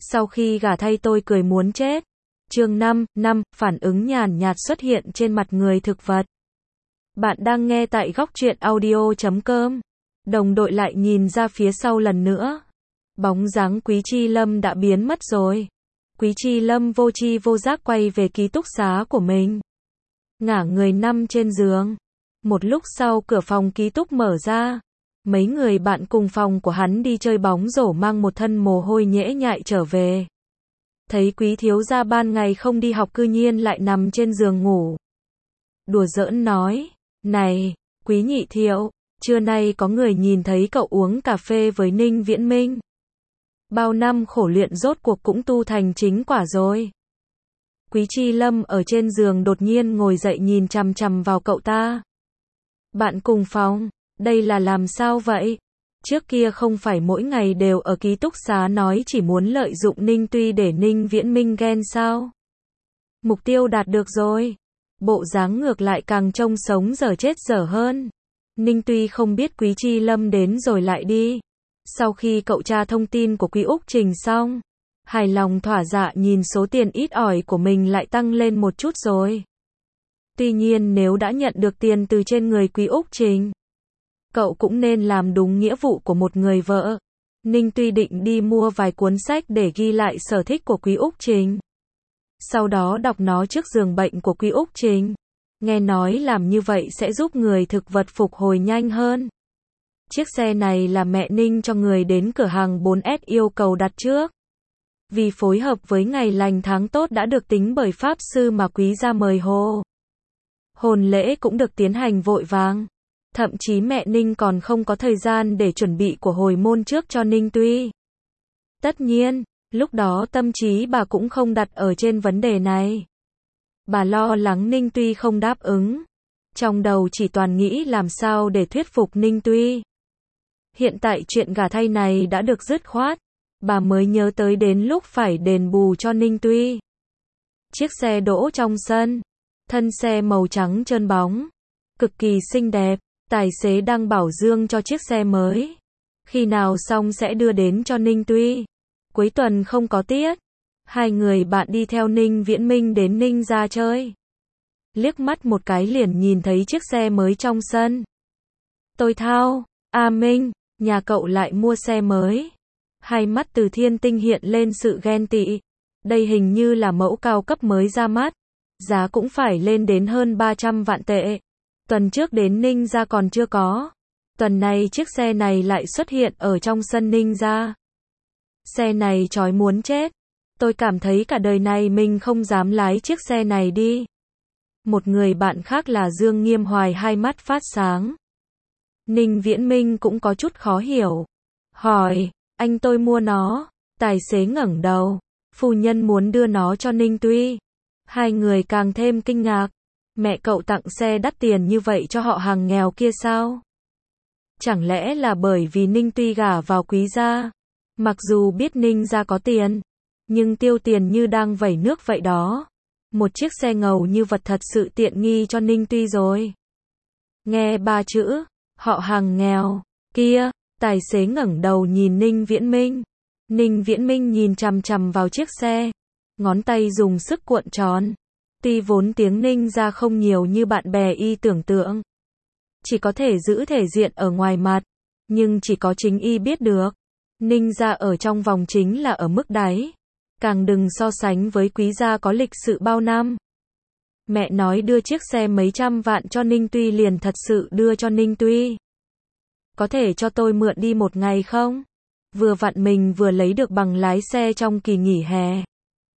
Sau khi gả thay tôi cười muốn chết. Chương 5, phản ứng nhàn nhạt xuất hiện trên mặt người thực vật. Bạn đang nghe tại góc truyện audio.com. Đồng đội lại nhìn ra phía sau lần nữa. Bóng dáng Quý Chi Lâm đã biến mất rồi. Quý Chi Lâm vô tri vô giác quay về ký túc xá của mình. Ngả người nằm trên giường. Một lúc sau cửa phòng ký túc mở ra. Mấy người bạn cùng phòng của hắn đi chơi bóng rổ mang một thân mồ hôi nhễ nhại trở về. Thấy Quý thiếu gia ban ngày không đi học cư nhiên lại nằm trên giường ngủ. Đùa giỡn nói, này, Quý nhị thiệu, trưa nay có người nhìn thấy cậu uống cà phê với Ninh Viễn Minh. Bao năm khổ luyện rốt cuộc cũng tu thành chính quả rồi. Quý Chi Lâm ở trên giường đột nhiên ngồi dậy nhìn chằm chằm vào cậu ta. Bạn cùng phòng, đây là làm sao vậy? Trước kia không phải mỗi ngày đều ở ký túc xá nói chỉ muốn lợi dụng Ninh Tuy để Ninh Viễn Minh ghen sao? Mục tiêu đạt được rồi. Bộ dáng ngược lại càng trông sống dở chết dở hơn. Ninh Tuy không biết Quý Chi Lâm đến rồi lại đi. Sau khi cậu tra thông tin của Quý Úc Trình xong, hài lòng thỏa dạ nhìn số tiền ít ỏi của mình lại tăng lên một chút rồi. Tuy nhiên nếu đã nhận được tiền từ trên người Quý Úc Trình, cậu cũng nên làm đúng nghĩa vụ của một người vợ. Ninh Tuy định đi mua vài cuốn sách để ghi lại sở thích của Quý Úc Trình. Sau đó đọc nó trước giường bệnh của Quý Úc Trình. Nghe nói làm như vậy sẽ giúp người thực vật phục hồi nhanh hơn. Chiếc xe này là mẹ Ninh cho người đến cửa hàng 4S yêu cầu đặt trước. Vì phối hợp với ngày lành tháng tốt đã được tính bởi Pháp Sư mà Quý gia mời hồ. Hôn lễ cũng được tiến hành vội vàng. Thậm chí mẹ Ninh còn không có thời gian để chuẩn bị của hồi môn trước cho Ninh Tuy. Tất nhiên, lúc đó tâm trí bà cũng không đặt ở trên vấn đề này. Bà lo lắng Ninh Tuy không đáp ứng. Trong đầu chỉ toàn nghĩ làm sao để thuyết phục Ninh Tuy. Hiện tại chuyện gả thay này đã được dứt khoát. Bà mới nhớ tới đến lúc phải đền bù cho Ninh Tuy. Chiếc xe đỗ trong sân. Thân xe màu trắng trơn bóng. Cực kỳ xinh đẹp. Tài xế đang bảo dưỡng cho chiếc xe mới. Khi nào xong sẽ đưa đến cho Ninh Tuy. Cuối tuần không có tiết. Hai người bạn đi theo Ninh Viễn Minh đến Ninh gia chơi. Liếc mắt một cái liền nhìn thấy chiếc xe mới trong sân. Tôi thao, A Minh, nhà cậu lại mua xe mới. Hai mắt Từ Thiên Tinh hiện lên sự ghen tị. Đây hình như là mẫu cao cấp mới ra mắt. Giá cũng phải lên đến hơn 300 vạn tệ. Tuần trước đến Ninh gia còn chưa có. Tuần này chiếc xe này lại xuất hiện ở trong sân Ninh gia. Xe này chói muốn chết. Tôi cảm thấy cả đời này mình không dám lái chiếc xe này đi. Một người bạn khác là Dương Nghiêm Hoài hai mắt phát sáng. Ninh Viễn Minh cũng có chút khó hiểu. Hỏi, anh tôi mua nó. Tài xế ngẩng đầu. Phu nhân muốn đưa nó cho Ninh Tuy. Hai người càng thêm kinh ngạc. Mẹ cậu tặng xe đắt tiền như vậy cho họ hàng nghèo kia sao? Chẳng lẽ là bởi vì Ninh Tuy gả vào Quý gia? Mặc dù biết Ninh gia có tiền, nhưng tiêu tiền như đang vẩy nước vậy đó. Một chiếc xe ngầu như vật thật sự tiện nghi cho Ninh Tuy rồi. Nghe ba chữ, họ hàng nghèo, kia, tài xế ngẩng đầu nhìn Ninh Viễn Minh. Ninh Viễn Minh nhìn chằm chằm vào chiếc xe, ngón tay dùng sức cuộn tròn. Tuy vốn tiếng Ninh gia không nhiều như bạn bè y tưởng tượng, chỉ có thể giữ thể diện ở ngoài mặt, nhưng chỉ có chính y biết được. Ninh gia ở trong vòng chính là ở mức đáy. Càng đừng so sánh với Quý gia có lịch sự bao năm. Mẹ nói đưa chiếc xe mấy trăm vạn cho Ninh Tuy liền thật sự đưa cho Ninh Tuy. Có thể cho tôi mượn đi một ngày không? Vừa vặn mình vừa lấy được bằng lái xe trong kỳ nghỉ hè.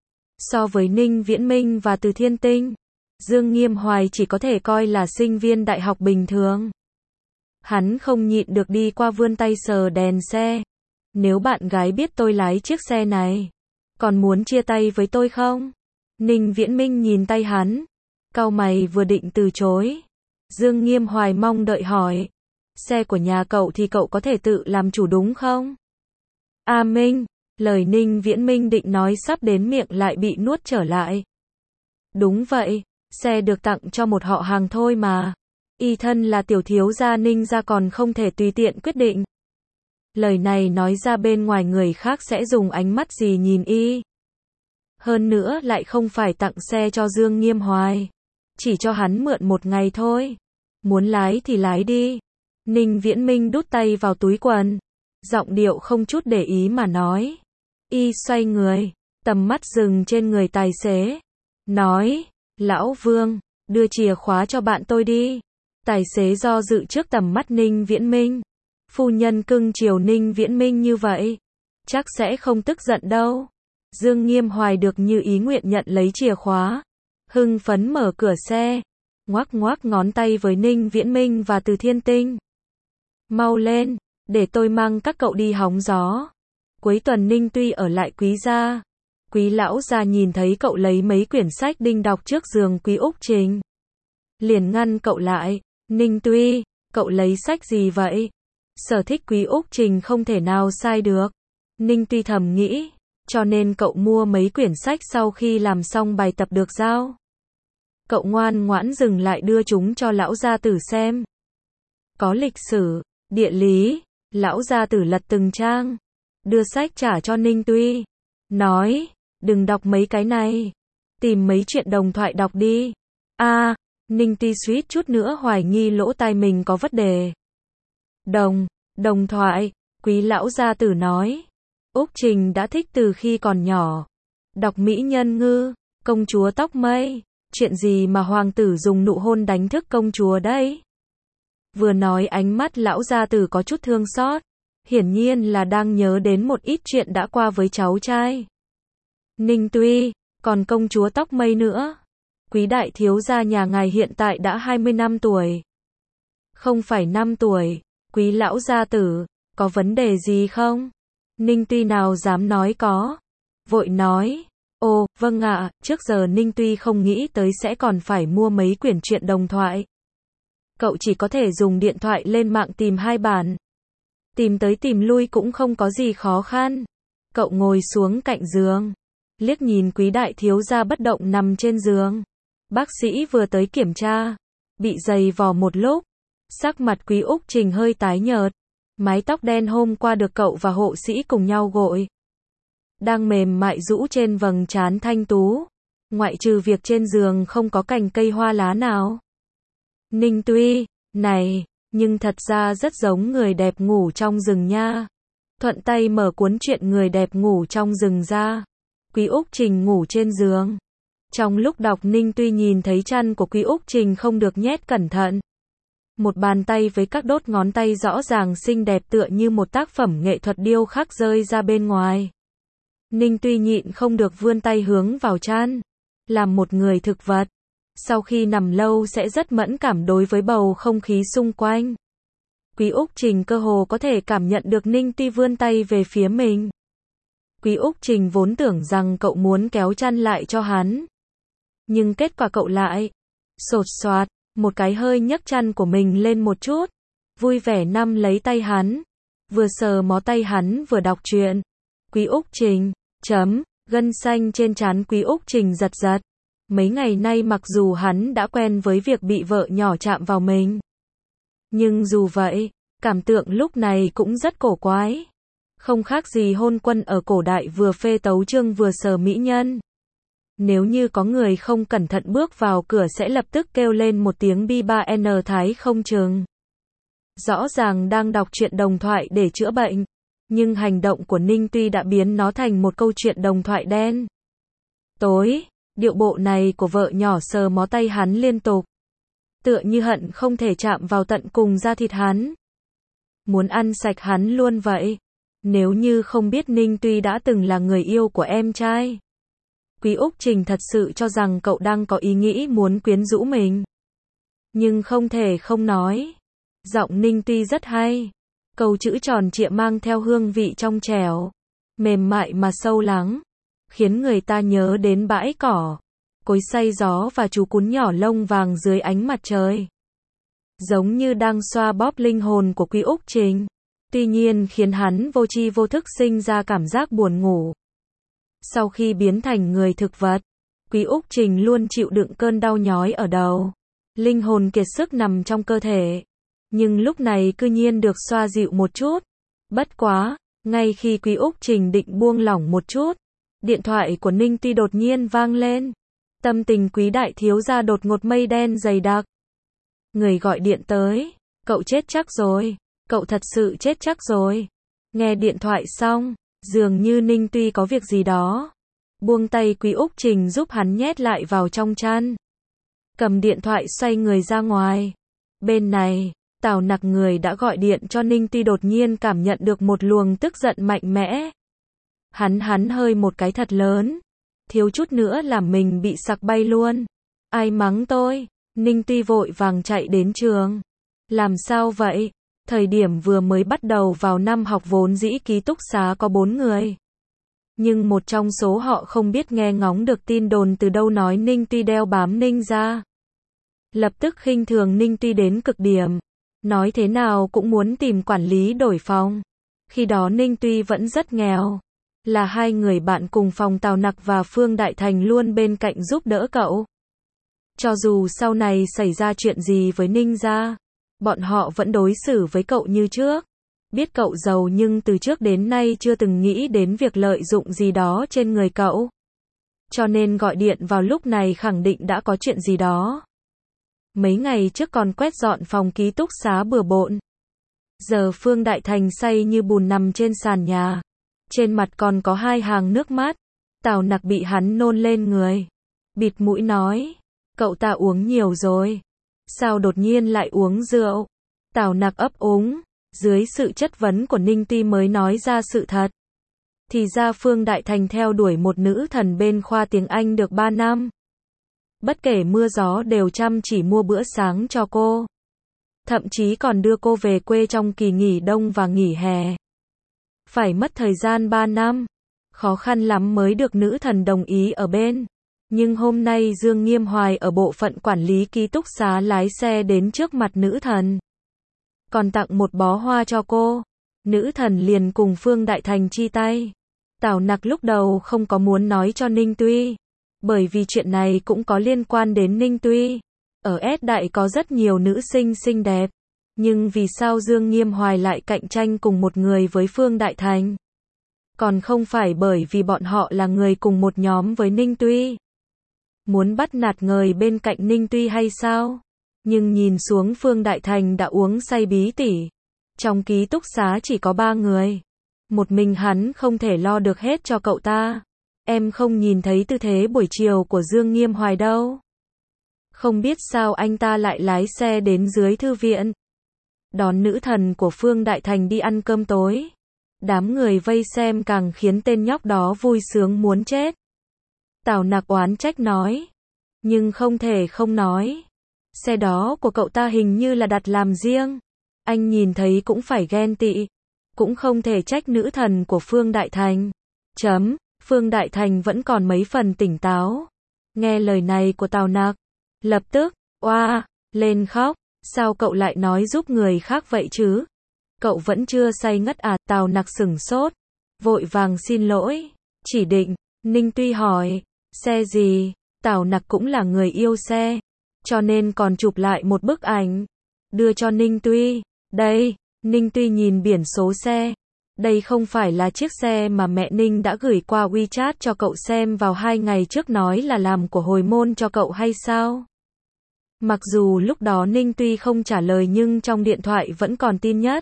So với Ninh Viễn Minh và Từ Thiên Tinh, Dương Nghiêm Hoài chỉ có thể coi là sinh viên đại học bình thường. Hắn không nhịn được đi qua vươn tay sờ đèn xe. Nếu bạn gái biết tôi lái chiếc xe này, còn muốn chia tay với tôi không? Ninh Viễn Minh nhìn tay hắn, cau mày vừa định từ chối. Dương Nghiêm Hoài mong đợi hỏi, xe của nhà cậu thì cậu có thể tự làm chủ đúng không? A Minh, lời Ninh Viễn Minh định nói sắp đến miệng lại bị nuốt trở lại. Đúng vậy, xe được tặng cho một họ hàng thôi mà. Y thân là tiểu thiếu gia Ninh gia còn không thể tùy tiện quyết định. Lời này nói ra bên ngoài người khác sẽ dùng ánh mắt gì nhìn y. Hơn nữa lại không phải tặng xe cho Dương Nghiêm Hoài. Chỉ cho hắn mượn một ngày thôi. Muốn lái thì lái đi. Ninh Viễn Minh đút tay vào túi quần. Giọng điệu không chút để ý mà nói. Y xoay người. Tầm mắt dừng trên người tài xế. Nói. Lão Vương, đưa chìa khóa cho bạn tôi đi. Tài xế do dự trước tầm mắt Ninh Viễn Minh. Phu nhân cưng chiều Ninh Viễn Minh như vậy. Chắc sẽ không tức giận đâu. Dương Nghiêm Hoài được như ý nguyện nhận lấy chìa khóa. Hưng phấn mở cửa xe. Ngoắc ngoắc ngón tay với Ninh Viễn Minh và Từ Thiên Tinh. Mau lên, để tôi mang các cậu đi hóng gió. Cuối tuần Ninh Tuy ở lại Quý gia. Quý lão gia nhìn thấy cậu lấy mấy quyển sách đinh đọc trước giường Quý Úc Trình. Liền ngăn cậu lại. Ninh Tuy, cậu lấy sách gì vậy? Sở thích Quý Úc Trình không thể nào sai được. Ninh Tuy thầm nghĩ, cho nên cậu mua mấy quyển sách sau khi làm xong bài tập được giao. Cậu ngoan ngoãn dừng lại đưa chúng cho lão gia tử xem. Có lịch sử, địa lý, lão gia tử lật từng trang. Đưa sách trả cho Ninh Tuy. Nói, đừng đọc mấy cái này. Tìm mấy chuyện đồng thoại đọc đi. Ninh Tuy suýt chút nữa hoài nghi lỗ tai mình có vấn đề. Đồng thoại, Quý lão gia tử nói. Úc Trình đã thích từ khi còn nhỏ. Đọc Mỹ Nhân Ngư, Công chúa tóc mây. Chuyện gì mà hoàng tử dùng nụ hôn đánh thức công chúa đấy? Vừa nói ánh mắt lão gia tử có chút thương xót. Hiển nhiên là đang nhớ đến một ít chuyện đã qua với cháu trai. Ninh Tuy, còn công chúa tóc mây nữa. Quý đại thiếu gia nhà ngài hiện tại đã 20 năm tuổi. Không phải 5 tuổi. Quý lão gia tử, có vấn đề gì không? Ninh Tuy nào dám nói có. Vội nói. Ồ, vâng ạ, trước giờ Ninh Tuy không nghĩ tới sẽ còn phải mua mấy quyển truyện đồng thoại. Cậu chỉ có thể dùng điện thoại lên mạng tìm 2 bản. Tìm tới tìm lui cũng không có gì khó khăn. Cậu ngồi xuống cạnh giường. Liếc nhìn Quý đại thiếu gia bất động nằm trên giường. Bác sĩ vừa tới kiểm tra. Bị giày vò một lúc. Sắc mặt Quý Úc Trình hơi tái nhợt. Mái tóc đen hôm qua được cậu và hộ sĩ cùng nhau gội. Đang mềm mại rũ trên vầng trán thanh tú. Ngoại trừ việc trên giường không có cành cây hoa lá nào. Ninh Tuy, này, nhưng thật ra rất giống người đẹp ngủ trong rừng nha. Thuận tay mở cuốn truyện người đẹp ngủ trong rừng ra. Quý Úc Trình ngủ trên giường. Trong lúc đọc Ninh Tuy nhìn thấy chân của Quý Úc Trình không được nhét cẩn thận. Một bàn tay với các đốt ngón tay rõ ràng xinh đẹp tựa như một tác phẩm nghệ thuật điêu khắc rơi ra bên ngoài. Ninh Tuy nhịn không được vươn tay hướng vào chân. Làm một người thực vật. Sau khi nằm lâu sẽ rất mẫn cảm đối với bầu không khí xung quanh. Quý Úc Trình cơ hồ có thể cảm nhận được Ninh Tuy vươn tay về phía mình. Quý Úc Trình vốn tưởng rằng cậu muốn kéo chân lại cho hắn. Nhưng kết quả cậu lại sột soạt, một cái hơi nhấc chân của mình lên một chút. Vui vẻ nắm lấy tay hắn. Vừa sờ mó tay hắn vừa đọc truyện. Quý Úc Trình, gân xanh trên trán Quý Úc Trình giật giật. Mấy ngày nay mặc dù hắn đã quen với việc bị vợ nhỏ chạm vào mình. Nhưng dù vậy, cảm tượng lúc này cũng rất cổ quái. Không khác gì hôn quân ở cổ đại vừa phê tấu chương vừa sờ mỹ nhân. Nếu như có người không cẩn thận bước vào cửa sẽ lập tức kêu lên một tiếng bi ba n thái không chừng. Rõ ràng đang đọc truyện đồng thoại để chữa bệnh. Nhưng hành động của Ninh Tuy đã biến nó thành một câu chuyện đồng thoại đen. Tối, điệu bộ này của vợ nhỏ sờ mó tay hắn liên tục. Tựa như hận không thể chạm vào tận cùng da thịt hắn. Muốn ăn sạch hắn luôn vậy. Nếu như không biết Ninh Tuy đã từng là người yêu của em trai. Quý Úc Trình thật sự cho rằng cậu đang có ý nghĩ muốn quyến rũ mình. Nhưng không thể không nói. Giọng Ninh Tuy rất hay. Câu chữ tròn trịa mang theo hương vị trong trẻo. Mềm mại mà sâu lắng. Khiến người ta nhớ đến bãi cỏ. Cối xay gió và chú cún nhỏ lông vàng dưới ánh mặt trời. Giống như đang xoa bóp linh hồn của Quý Úc Trình. Tuy nhiên khiến hắn vô tri vô thức sinh ra cảm giác buồn ngủ. Sau khi biến thành người thực vật, Quý Úc Trình luôn chịu đựng cơn đau nhói ở đầu. Linh hồn kiệt sức nằm trong cơ thể. Nhưng lúc này cư nhiên được xoa dịu một chút. Bất quá, ngay khi Quý Úc Trình định buông lỏng một chút, điện thoại của Ninh Tuy đột nhiên vang lên. Tâm tình Quý đại thiếu gia đột ngột mây đen dày đặc. Người gọi điện tới, cậu chết chắc rồi, cậu thật sự chết chắc rồi. Nghe điện thoại xong, dường như Ninh Tuy có việc gì đó. Buông tay Quý Úc Trình giúp hắn nhét lại vào trong chăn. Cầm điện thoại xoay người ra ngoài. Bên này, Tào Nặc người đã gọi điện cho Ninh Tuy đột nhiên cảm nhận được một luồng tức giận mạnh mẽ. Hắn hơi một cái thật lớn. Thiếu chút nữa làm mình bị sặc bay luôn. Ai mắng tôi? Ninh Tuy vội vàng chạy đến trường. Làm sao vậy? Thời điểm vừa mới bắt đầu vào năm học vốn dĩ ký túc xá có 4 người. Nhưng một trong số họ không biết nghe ngóng được tin đồn từ đâu nói Ninh Tuy đeo bám Ninh ra. Lập tức khinh thường Ninh Tuy đến cực điểm. Nói thế nào cũng muốn tìm quản lý đổi phòng. Khi đó Ninh Tuy vẫn rất nghèo. Là hai người bạn cùng phòng Tào Nặc và Phương Đại Thành luôn bên cạnh giúp đỡ cậu. Cho dù sau này xảy ra chuyện gì với Ninh gia, bọn họ vẫn đối xử với cậu như trước. Biết cậu giàu nhưng từ trước đến nay chưa từng nghĩ đến việc lợi dụng gì đó trên người cậu. Cho nên gọi điện vào lúc này khẳng định đã có chuyện gì đó. Mấy ngày trước còn quét dọn phòng ký túc xá bừa bộn. Giờ Phương Đại Thành say như bùn nằm trên sàn nhà. Trên mặt còn có 2 hàng nước mắt. Tào Nặc bị hắn nôn lên người. Bịt mũi nói, cậu ta uống nhiều rồi. Sao đột nhiên lại uống rượu? Tào Nặc ấp úng. Dưới sự chất vấn của Ninh Tuy mới nói ra sự thật. Thì ra Phương Đại Thành theo đuổi một nữ thần bên khoa tiếng Anh được 3 năm. Bất kể mưa gió đều chăm chỉ mua bữa sáng cho cô. Thậm chí còn đưa cô về quê trong kỳ nghỉ đông và nghỉ hè. Phải mất thời gian 3 năm. Khó khăn lắm mới được nữ thần đồng ý ở bên. Nhưng hôm nay Dương Nghiêm Hoài ở bộ phận quản lý ký túc xá lái xe đến trước mặt nữ thần. Còn tặng một bó hoa cho cô. Nữ thần liền cùng Phương Đại Thành chia tay. Tào Nặc lúc đầu không có muốn nói cho Ninh Tuy. Bởi vì chuyện này cũng có liên quan đến Ninh Tuy. Ở S Đại có rất nhiều nữ sinh xinh đẹp. Nhưng vì sao Dương Nghiêm Hoài lại cạnh tranh cùng một người với Phương Đại Thành? Còn không phải bởi vì bọn họ là người cùng một nhóm với Ninh Tuy. Muốn bắt nạt người bên cạnh Ninh Tuy hay sao? Nhưng nhìn xuống Phương Đại Thành đã uống say bí tỉ. Trong ký túc xá chỉ có 3 người. Một mình hắn không thể lo được hết cho cậu ta. Em không nhìn thấy tư thế buổi chiều của Dương Nghiêm Hoài đâu. Không biết sao anh ta lại lái xe đến dưới thư viện. Đón nữ thần của Phương Đại Thành đi ăn cơm tối. Đám người vây xem càng khiến tên nhóc đó vui sướng muốn chết. Tào Nặc oán trách nói. Nhưng không thể không nói. Xe đó của cậu ta hình như là đặt làm riêng. Anh nhìn thấy cũng phải ghen tị. Cũng không thể trách nữ thần của Phương Đại Thành. Phương Đại Thành vẫn còn mấy phần tỉnh táo. Nghe lời này của Tào Nặc. Lập tức, oa, lên khóc. Sao cậu lại nói giúp người khác vậy chứ? Cậu vẫn chưa say ngất à? Tào Nặc sửng sốt. Vội vàng xin lỗi. Chỉ định, Ninh Tuy hỏi. Xe gì? Tào Nặc cũng là người yêu xe. Cho nên còn chụp lại một bức ảnh. Đưa cho Ninh Tuy. Đây, Ninh Tuy nhìn biển số xe. Đây không phải là chiếc xe mà mẹ Ninh đã gửi qua WeChat cho cậu xem vào 2 ngày trước nói là làm của hồi môn cho cậu hay sao? Mặc dù lúc đó Ninh Tuy không trả lời nhưng trong điện thoại vẫn còn tin nhất.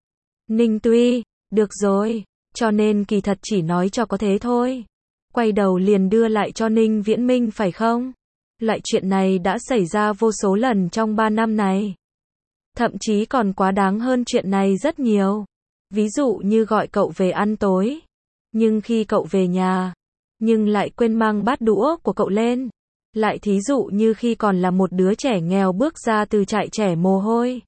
Ninh Tuy, được rồi, cho nên kỳ thật chỉ nói cho có thế thôi. Quay đầu liền đưa lại cho Ninh Viễn Minh phải không? Loại chuyện này đã xảy ra vô số lần trong 3 năm này. Thậm chí còn quá đáng hơn chuyện này rất nhiều. Ví dụ như gọi cậu về ăn tối. Nhưng khi cậu về nhà, nhưng lại quên mang bát đũa của cậu lên. Lại thí dụ như khi còn là một đứa trẻ nghèo bước ra từ trại trẻ mồ hôi.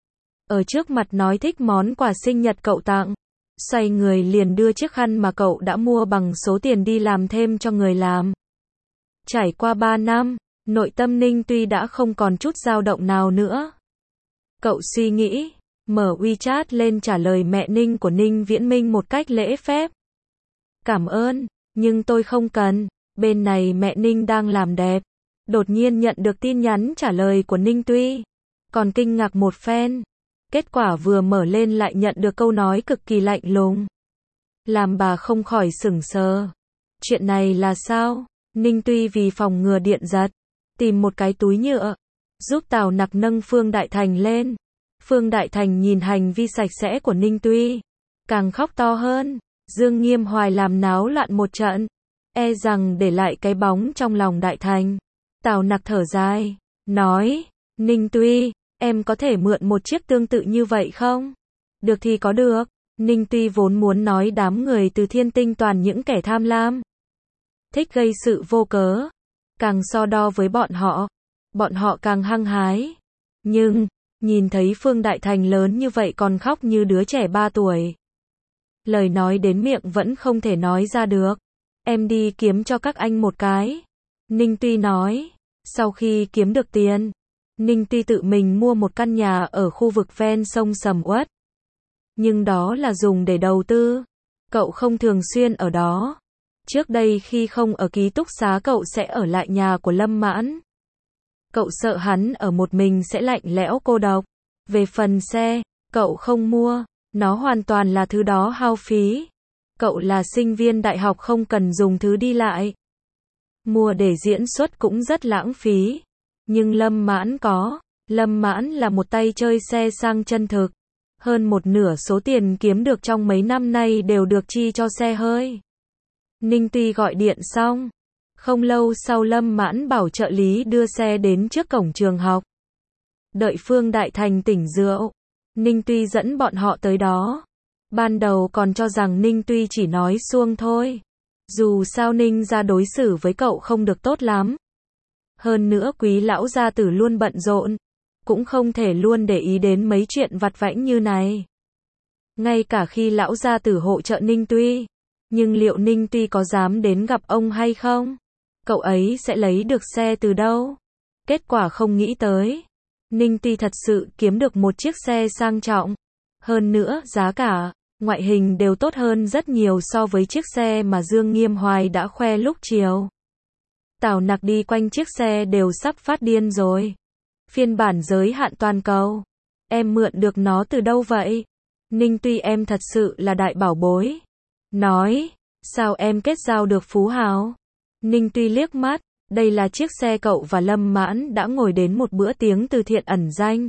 Ở trước mặt nói thích món quà sinh nhật cậu tặng. Xoay người liền đưa chiếc khăn mà cậu đã mua bằng số tiền đi làm thêm cho người làm. Trải qua 3 năm, nội tâm Ninh Tuy đã không còn chút dao động nào nữa. Cậu suy nghĩ, mở WeChat lên trả lời mẹ Ninh của Ninh Viễn Minh một cách lễ phép. Cảm ơn, nhưng tôi không cần. Bên này mẹ Ninh đang làm đẹp. Đột nhiên nhận được tin nhắn trả lời của Ninh Tuy. Còn kinh ngạc một phen. Kết quả vừa mở lên lại nhận được câu nói cực kỳ lạnh lùng. Làm bà không khỏi sửng sờ. Chuyện này là sao? Ninh Tuy vì phòng ngừa điện giật, tìm một cái túi nhựa, giúp Tào Nặc nâng Phương Đại Thành lên. Phương Đại Thành nhìn hành vi sạch sẽ của Ninh Tuy, càng khóc to hơn. Dương Nghiêm Hoài làm náo loạn một trận, e rằng để lại cái bóng trong lòng Đại Thành. Tào Nặc thở dài, nói, Ninh Tuy, em có thể mượn một chiếc tương tự như vậy không? Được thì có được. Ninh Tuy vốn muốn nói đám người từ Thiên Tinh toàn những kẻ tham lam, thích gây sự vô cớ, càng so đo với bọn họ càng hăng hái. Nhưng, nhìn thấy Phương Đại Thành lớn như vậy còn khóc như đứa trẻ 3 tuổi. Lời nói đến miệng vẫn không thể nói ra được. Em đi kiếm cho các anh một cái. Ninh Tuy nói, sau khi kiếm được tiền, Ninh Tuy tự mình mua một căn nhà ở khu vực ven sông Sầm Uất. Nhưng đó là dùng để đầu tư. Cậu không thường xuyên ở đó. Trước đây khi không ở ký túc xá cậu sẽ ở lại nhà của Lâm Mãn. Cậu sợ hắn ở một mình sẽ lạnh lẽo cô độc. Về phần xe, cậu không mua. Nó hoàn toàn là thứ đó hao phí. Cậu là sinh viên đại học không cần dùng thứ đi lại. Mua để diễn xuất cũng rất lãng phí. Nhưng Lâm Mãn có. Lâm Mãn là một tay chơi xe sang chân thực. Hơn một nửa số tiền kiếm được trong mấy năm nay đều được chi cho xe hơi. Ninh Tuy gọi điện xong. Không lâu sau Lâm Mãn bảo trợ lý đưa xe đến trước cổng trường học. Đợi Phương Đại Thành tỉnh rượu, Ninh Tuy dẫn bọn họ tới đó. Ban đầu còn cho rằng Ninh Tuy chỉ nói suông thôi. Dù sao Ninh gia đối xử với cậu không được tốt lắm. Hơn nữa Quý lão gia tử luôn bận rộn, cũng không thể luôn để ý đến mấy chuyện vặt vãnh như này. Ngay cả khi lão gia tử hỗ trợ Ninh Tuy, nhưng liệu Ninh Tuy có dám đến gặp ông hay không? Cậu ấy sẽ lấy được xe từ đâu? Kết quả không nghĩ tới. Ninh Tuy thật sự kiếm được một chiếc xe sang trọng. Hơn nữa, giá cả, ngoại hình đều tốt hơn rất nhiều so với chiếc xe mà Dương Nghiêm Hoài đã khoe lúc chiều. Tào Nặc đi quanh chiếc xe đều sắp phát điên rồi. Phiên bản giới hạn toàn cầu. Em mượn được nó từ đâu vậy? Ninh Tuy em thật sự là đại bảo bối. Nói, sao em kết giao được phú hào? Ninh Tuy liếc mắt, đây là chiếc xe cậu và Lâm Mãn đã ngồi đến một bữa tiệc từ thiện ẩn danh.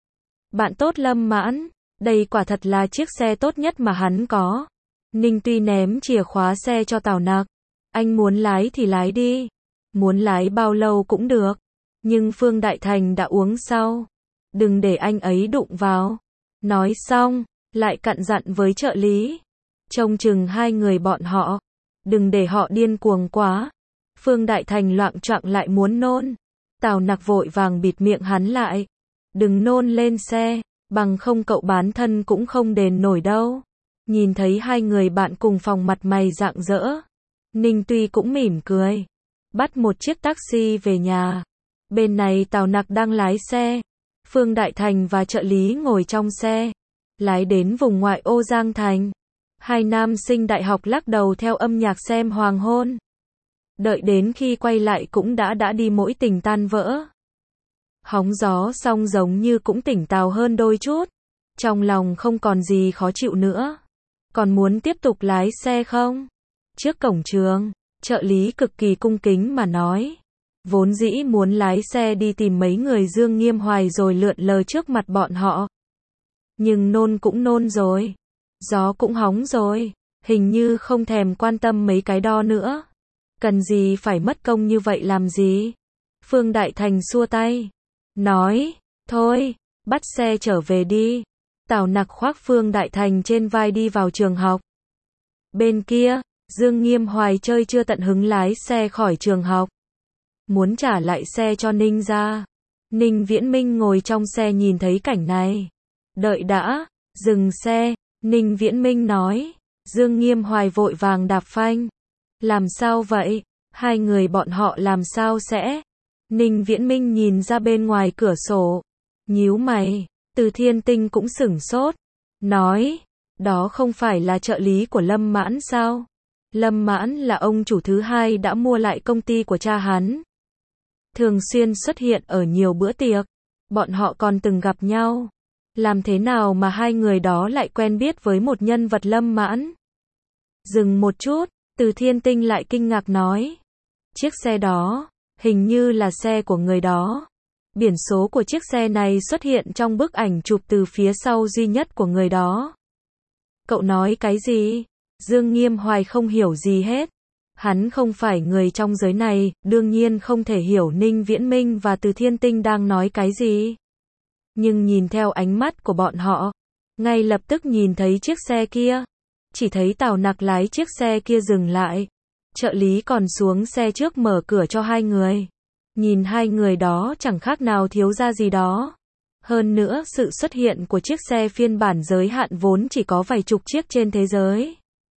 Bạn tốt Lâm Mãn, đây quả thật là chiếc xe tốt nhất mà hắn có. Ninh Tuy ném chìa khóa xe cho Tào Nặc. Anh muốn lái thì lái đi. Muốn lái bao lâu cũng được. Nhưng Phương Đại Thành đã uống sau. Đừng để anh ấy đụng vào. Nói xong, lại cặn dặn với trợ lý. Trông chừng hai người bọn họ. Đừng để họ điên cuồng quá. Phương Đại Thành loạng choạng lại muốn nôn. Tào Nặc vội vàng bịt miệng hắn lại. Đừng nôn lên xe, bằng không cậu bán thân cũng không đền nổi đâu. Nhìn thấy hai người bạn cùng phòng mặt mày rạng rỡ. Ninh Tuy cũng mỉm cười. Bắt một chiếc taxi về nhà. Bên này Tào Nặc đang lái xe. Phương Đại Thành và trợ lý ngồi trong xe. Lái đến vùng ngoại ô Giang Thành. Hai nam sinh đại học lắc đầu theo âm nhạc xem hoàng hôn. Đợi đến khi quay lại cũng đã đi mỗi tình tan vỡ. Hóng gió xong giống như cũng tỉnh táo hơn đôi chút. Trong lòng không còn gì khó chịu nữa. Còn muốn tiếp tục lái xe không? Trước cổng trường, trợ lý cực kỳ cung kính mà nói. Vốn dĩ muốn lái xe đi tìm mấy người Dương Nghiêm Hoài rồi lượn lờ trước mặt bọn họ. Nhưng nôn cũng nôn rồi. Gió cũng hóng rồi. Hình như không thèm quan tâm mấy cái đo nữa. Cần gì phải mất công như vậy làm gì? Phương Đại Thành xua tay. Nói, thôi, bắt xe trở về đi. Tào Nặc khoác Phương Đại Thành trên vai đi vào trường học. Bên kia, Dương Nghiêm Hoài chơi chưa tận hứng lái xe khỏi trường học. Muốn trả lại xe cho Ninh gia. Ninh Viễn Minh ngồi trong xe nhìn thấy cảnh này. Đợi đã, dừng xe, Ninh Viễn Minh nói. Dương Nghiêm Hoài vội vàng đạp phanh. Làm sao vậy? Hai người bọn họ làm sao sẽ? Ninh Viễn Minh nhìn ra bên ngoài cửa sổ. Nhíu mày, Từ Thiên Tinh cũng sửng sốt. Nói, đó không phải là trợ lý của Lâm Mãn sao? Lâm Mãn là ông chủ thứ hai đã mua lại công ty của cha hắn. Thường xuyên xuất hiện ở nhiều bữa tiệc. Bọn họ còn từng gặp nhau. Làm thế nào mà hai người đó lại quen biết với một nhân vật Lâm Mãn? Dừng một chút, Từ Thiên Tinh lại kinh ngạc nói. Chiếc xe đó, hình như là xe của người đó. Biển số của chiếc xe này xuất hiện trong bức ảnh chụp từ phía sau duy nhất của người đó. Cậu nói cái gì? Dương Nghiêm Hoài không hiểu gì hết. Hắn không phải người trong giới này, đương nhiên không thể hiểu Ninh Viễn Minh và Từ Thiên Tinh đang nói cái gì. Nhưng nhìn theo ánh mắt của bọn họ, ngay lập tức nhìn thấy chiếc xe kia. Chỉ thấy Tào Nặc lái chiếc xe kia dừng lại. Trợ lý còn xuống xe trước mở cửa cho hai người. Nhìn hai người đó chẳng khác nào thiếu gia gì đó. Hơn nữa sự xuất hiện của chiếc xe phiên bản giới hạn vốn chỉ có vài chục chiếc trên thế giới.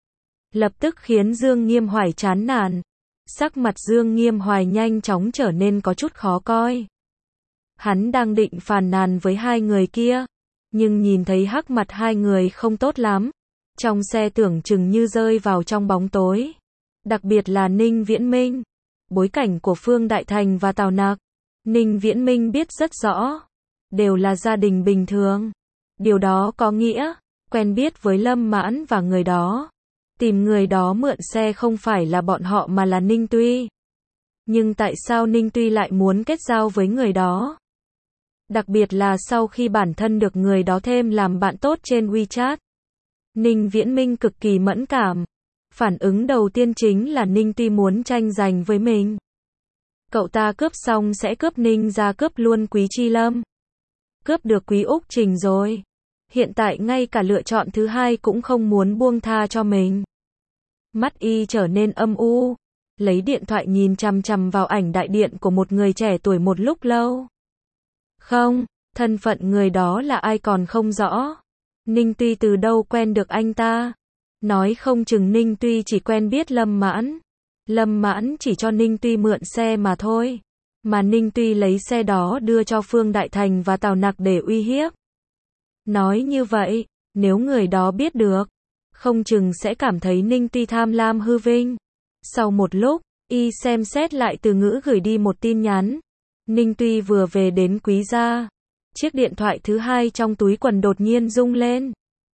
Lập tức khiến Dương Nghiêm Hoài chán nản. Sắc mặt Dương Nghiêm Hoài nhanh chóng trở nên có chút khó coi. Hắn đang định phàn nàn với hai người kia, nhưng nhìn thấy hắc mặt hai người không tốt lắm. Trong xe tưởng chừng như rơi vào trong bóng tối. Đặc biệt là Ninh Viễn Minh. Bối cảnh của Phương Đại Thành và Tào Nặc, Ninh Viễn Minh biết rất rõ. Đều là gia đình bình thường. Điều đó có nghĩa, quen biết với Lâm Mãn và người đó. Tìm người đó mượn xe không phải là bọn họ mà là Ninh Tuy. Nhưng tại sao Ninh Tuy lại muốn kết giao với người đó? Đặc biệt là sau khi bản thân được người đó thêm làm bạn tốt trên WeChat. Ninh Viễn Minh cực kỳ mẫn cảm. Phản ứng đầu tiên chính là Ninh Tuy muốn tranh giành với mình. Cậu ta cướp xong sẽ cướp Ninh ra cướp luôn Quý Chi Lâm. Cướp được Quý Úc Trình rồi. Hiện tại ngay cả lựa chọn thứ hai cũng không muốn buông tha cho mình. Mắt y trở nên âm u. Lấy điện thoại nhìn chằm chằm vào ảnh đại điện của một người trẻ tuổi một lúc lâu. Không, thân phận người đó là ai còn không rõ. Ninh Tuy từ đâu quen được anh ta? Nói không chừng Ninh Tuy chỉ quen biết Lâm Mãn. Lâm Mãn chỉ cho Ninh Tuy mượn xe mà thôi. Mà Ninh Tuy lấy xe đó đưa cho Phương Đại Thành và Tào Nặc để uy hiếp. Nói như vậy, nếu người đó biết được, không chừng sẽ cảm thấy Ninh Tuy tham lam hư vinh. Sau một lúc, y xem xét lại từ ngữ gửi đi một tin nhắn. Ninh Tuy vừa về đến Quý gia. Chiếc điện thoại thứ hai trong túi quần đột nhiên rung lên.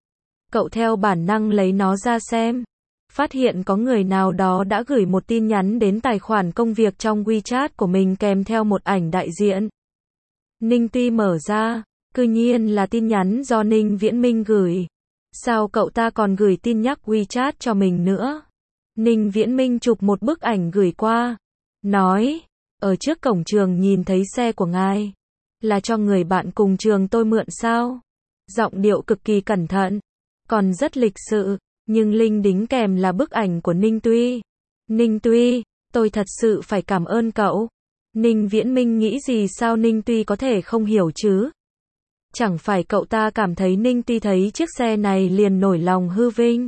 Cậu theo bản năng lấy nó ra xem. Phát hiện có người nào đó đã gửi một tin nhắn đến tài khoản công việc trong WeChat của mình kèm theo một ảnh đại diện. Ninh Tuy mở ra, cư nhiên là tin nhắn do Ninh Viễn Minh gửi. Sao cậu ta còn gửi tin nhắc WeChat cho mình nữa? Ninh Viễn Minh chụp một bức ảnh gửi qua. Nói, ở trước cổng trường nhìn thấy xe của ngài. Là cho người bạn cùng trường tôi mượn sao? Giọng điệu cực kỳ cẩn thận. Còn rất lịch sự. Nhưng linh đính kèm là bức ảnh của Ninh Tuy. Ninh Tuy, tôi thật sự phải cảm ơn cậu. Ninh Viễn Minh nghĩ gì sao Ninh Tuy có thể không hiểu chứ? Chẳng phải cậu ta cảm thấy Ninh Tuy thấy chiếc xe này liền nổi lòng hư vinh.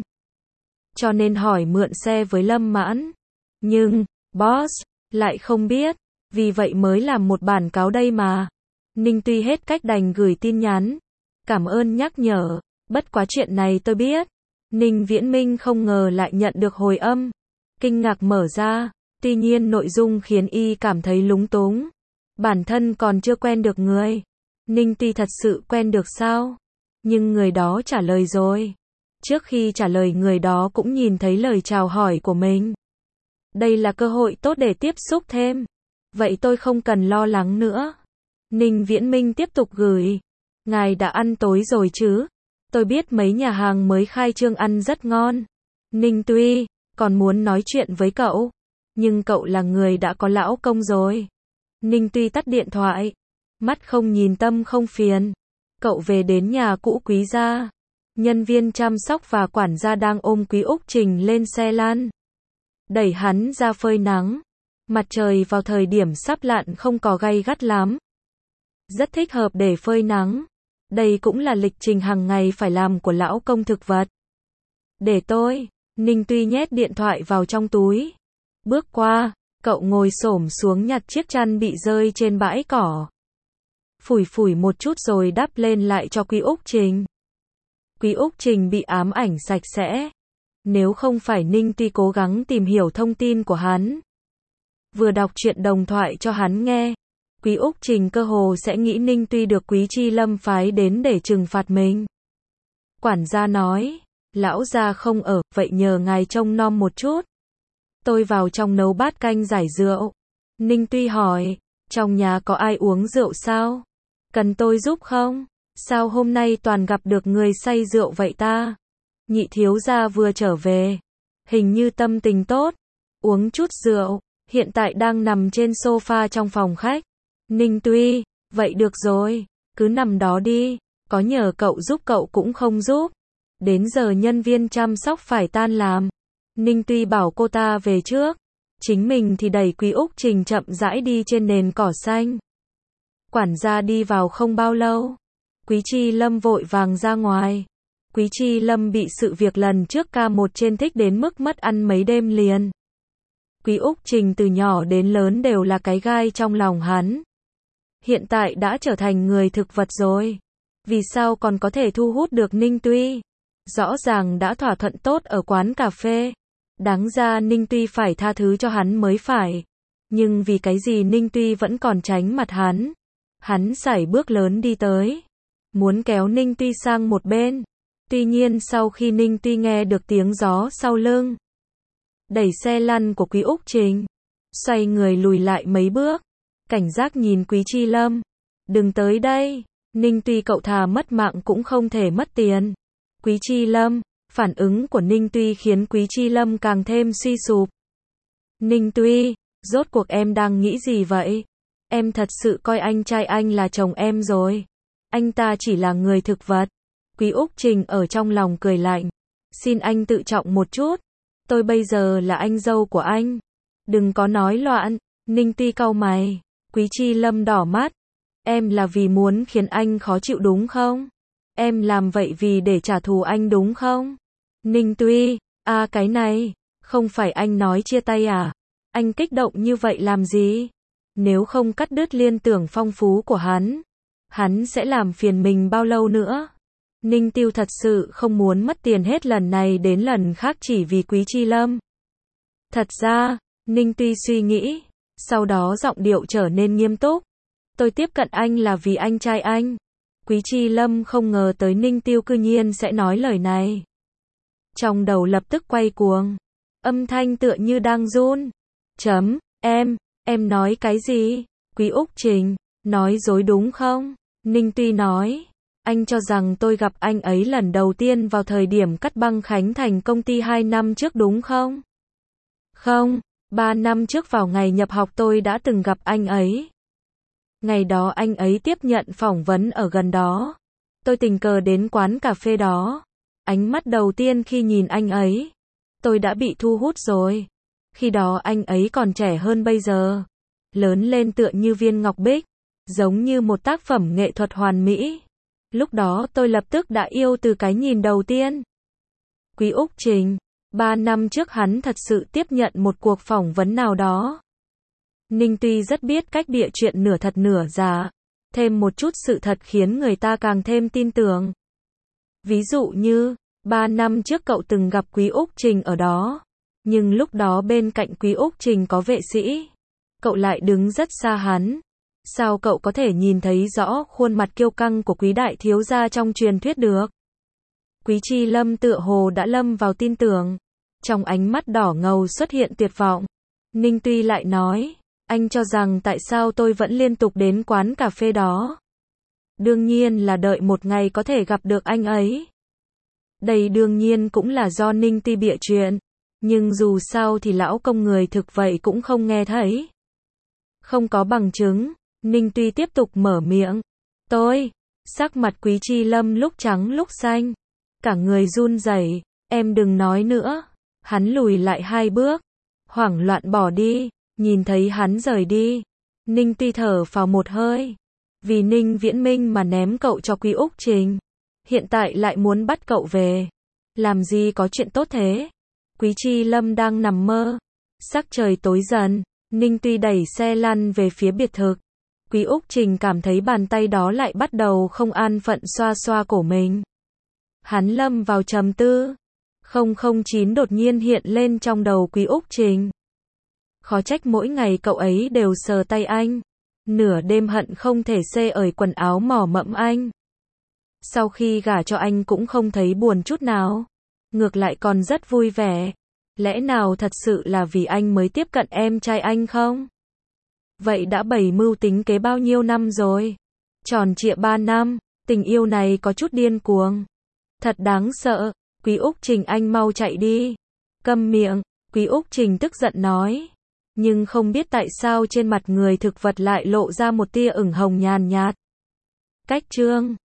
Cho nên hỏi mượn xe với Lâm Mãn. Nhưng, boss, lại không biết. Vì vậy mới làm một bản cáo đây mà. Ninh Tuy hết cách đành gửi tin nhắn. Cảm ơn nhắc nhở. Bất quá chuyện này tôi biết. Ninh Viễn Minh không ngờ lại nhận được hồi âm. Kinh ngạc mở ra. Tuy nhiên nội dung khiến y cảm thấy lúng túng. Bản thân còn chưa quen được người. Ninh Tuy thật sự quen được sao? Nhưng người đó trả lời rồi. Trước khi trả lời người đó cũng nhìn thấy lời chào hỏi của mình. Đây là cơ hội tốt để tiếp xúc thêm. Vậy tôi không cần lo lắng nữa. Ninh Viễn Minh tiếp tục gửi. Ngài đã ăn tối rồi chứ? Tôi biết mấy nhà hàng mới khai trương ăn rất ngon. Ninh Tuy, còn muốn nói chuyện với cậu. Nhưng cậu là người đã có lão công rồi. Ninh Tuy tắt điện thoại. Mắt không nhìn tâm không phiền. Cậu về đến nhà cũ Quý gia. Nhân viên chăm sóc và quản gia đang ôm Quý Úc Trình lên xe lăn. Đẩy hắn ra phơi nắng. Mặt trời vào thời điểm sắp lặn không có gay gắt lắm. Rất thích hợp để phơi nắng. Đây cũng là lịch trình hàng ngày phải làm của lão công thực vật. Để tôi. Ninh Tuy nhét điện thoại vào trong túi. Bước qua, cậu ngồi xổm xuống nhặt chiếc chăn bị rơi trên bãi cỏ. Phủi phủi một chút rồi đắp lên lại cho Quý Úc Trình. Quý Úc Trình bị ám ảnh sạch sẽ. Nếu không phải Ninh Tuy cố gắng tìm hiểu thông tin của hắn. Vừa đọc truyện đồng thoại cho hắn nghe. Quý Úc Trình cơ hồ sẽ nghĩ Ninh Tuy được Quý Chi Lâm phái đến để trừng phạt mình. Quản gia nói, lão gia không ở, vậy nhờ ngài trông nom một chút. Tôi vào trong nấu bát canh giải rượu. Ninh Tuy hỏi, trong nhà có ai uống rượu sao? Cần tôi giúp không? Sao hôm nay toàn gặp được người say rượu vậy ta? Nhị thiếu gia vừa trở về, hình như tâm tình tốt, uống chút rượu, hiện tại đang nằm trên sofa trong phòng khách. Ninh Tuy, vậy được rồi, cứ nằm đó đi, có nhờ cậu giúp cậu cũng không giúp. Đến giờ nhân viên chăm sóc phải tan làm. Ninh Tuy bảo cô ta về trước, chính mình thì đẩy Quý Úc Trình chậm rãi đi trên nền cỏ xanh. Quản gia đi vào không bao lâu, Quý Chi Lâm vội vàng ra ngoài. Quý Chi Lâm bị sự việc lần trước K1 trên thích đến mức mất ăn mấy đêm liền. Quý Úc Trình từ nhỏ đến lớn đều là cái gai trong lòng hắn. Hiện tại đã trở thành người thực vật rồi. Vì sao còn có thể thu hút được Ninh Tuy? Rõ ràng đã thỏa thuận tốt ở quán cà phê. Đáng ra Ninh Tuy phải tha thứ cho hắn mới phải. Nhưng vì cái gì Ninh Tuy vẫn còn tránh mặt hắn. Hắn sải bước lớn đi tới, muốn kéo Ninh Tuy sang một bên. Tuy nhiên sau khi Ninh Tuy nghe được tiếng gió sau lưng, đẩy xe lăn của Quý Úc Trình, xoay người lùi lại mấy bước, cảnh giác nhìn Quý Chi Lâm. Đừng tới đây, Ninh Tuy cậu thà mất mạng cũng không thể mất tiền. Quý Chi Lâm, phản ứng của Ninh Tuy khiến Quý Chi Lâm càng thêm suy sụp. Ninh Tuy, rốt cuộc em đang nghĩ gì vậy? Em thật sự coi anh trai anh là chồng em rồi. Anh ta chỉ là người thực vật. Quý Úc Trình ở trong lòng cười lạnh. Xin anh tự trọng một chút. Tôi bây giờ là anh dâu của anh. Đừng có nói loạn. Ninh Tuy cau mày. Quý Chi Lâm đỏ mắt. Em là vì muốn khiến anh khó chịu đúng không? Em làm vậy vì để trả thù anh đúng không? Ninh Tuy, cái này, không phải anh nói chia tay à? Anh kích động như vậy làm gì? Nếu không cắt đứt liên tưởng phong phú của hắn sẽ làm phiền mình bao lâu nữa? Ninh Tiêu thật sự không muốn mất tiền hết lần này đến lần khác chỉ vì Quý Chi Lâm. Thật ra, Ninh Tuy suy nghĩ, sau đó giọng điệu trở nên nghiêm túc. Tôi tiếp cận anh là vì anh trai anh. Quý Chi Lâm không ngờ tới Ninh Tiêu cư nhiên sẽ nói lời này. Trong đầu lập tức quay cuồng, âm thanh tựa như đang run. Em nói cái gì? Quý Úc Trình, nói dối đúng không? Ninh Tuy nói, anh cho rằng tôi gặp anh ấy lần đầu tiên vào thời điểm cắt băng khánh thành công ty 2 năm trước đúng không? Không, 3 năm trước vào ngày nhập học tôi đã từng gặp anh ấy. Ngày đó anh ấy tiếp nhận phỏng vấn ở gần đó. Tôi tình cờ đến quán cà phê đó. Ánh mắt đầu tiên khi nhìn anh ấy, tôi đã bị thu hút rồi. Khi đó anh ấy còn trẻ hơn bây giờ. Lớn lên tựa như viên ngọc bích, giống như một tác phẩm nghệ thuật hoàn mỹ. Lúc đó tôi lập tức đã yêu từ cái nhìn đầu tiên. Quý Úc Trình, 3 năm trước hắn thật sự tiếp nhận một cuộc phỏng vấn nào đó. Ninh Tuy rất biết cách bịa chuyện nửa thật nửa giả, thêm một chút sự thật khiến người ta càng thêm tin tưởng. Ví dụ như, 3 năm trước cậu từng gặp Quý Úc Trình ở đó, nhưng lúc đó bên cạnh Quý Úc Trình có vệ sĩ. Cậu lại đứng rất xa hắn. Sao cậu có thể nhìn thấy rõ khuôn mặt kiêu căng của Quý đại thiếu gia trong truyền thuyết được? Quý Chi Lâm tựa hồ đã lâm vào tin tưởng. Trong ánh mắt đỏ ngầu xuất hiện tuyệt vọng. Ninh Tuy lại nói, anh cho rằng tại sao tôi vẫn liên tục đến quán cà phê đó? Đương nhiên là đợi một ngày có thể gặp được anh ấy. Đây đương nhiên cũng là do Ninh Tuy bịa chuyện. Nhưng dù sao thì lão công người thực vậy cũng không nghe thấy. Không có bằng chứng, Ninh Tuy tiếp tục mở miệng. Sắc mặt Quý Chi Lâm lúc trắng lúc xanh. Cả người run rẩy. Em đừng nói nữa. Hắn lùi lại 2 bước. Hoảng loạn bỏ đi. Nhìn thấy hắn rời đi. Ninh Tuy thở phào một hơi. Vì Ninh Viễn Minh mà ném cậu cho Quý Úc Trình. Hiện tại lại muốn bắt cậu về. Làm gì có chuyện tốt thế? Quý Chi Lâm đang nằm mơ. Sắc trời tối dần. Ninh Tuy đẩy xe lăn về phía biệt thự. Quý Úc Trình cảm thấy bàn tay đó lại bắt đầu không an phận xoa xoa cổ mình. Hắn lâm vào trầm tư. 009 đột nhiên hiện lên trong đầu Quý Úc Trình. Khó trách mỗi ngày cậu ấy đều sờ tay anh. Nửa đêm hận không thể xê ởi quần áo mỏ mẫm anh. Sau khi gả cho anh cũng không thấy buồn chút nào. Ngược lại còn rất vui vẻ. Lẽ nào thật sự là vì anh mới tiếp cận em trai anh không? Vậy đã bày mưu tính kế bao nhiêu năm rồi? Tròn trịa 3 năm, tình yêu này có chút điên cuồng. Thật đáng sợ, Quý Úc Trình anh mau chạy đi. Câm miệng, Quý Úc Trình tức giận nói. Nhưng không biết tại sao trên mặt người thực vật lại lộ ra một tia ửng hồng nhàn nhạt. Cách chương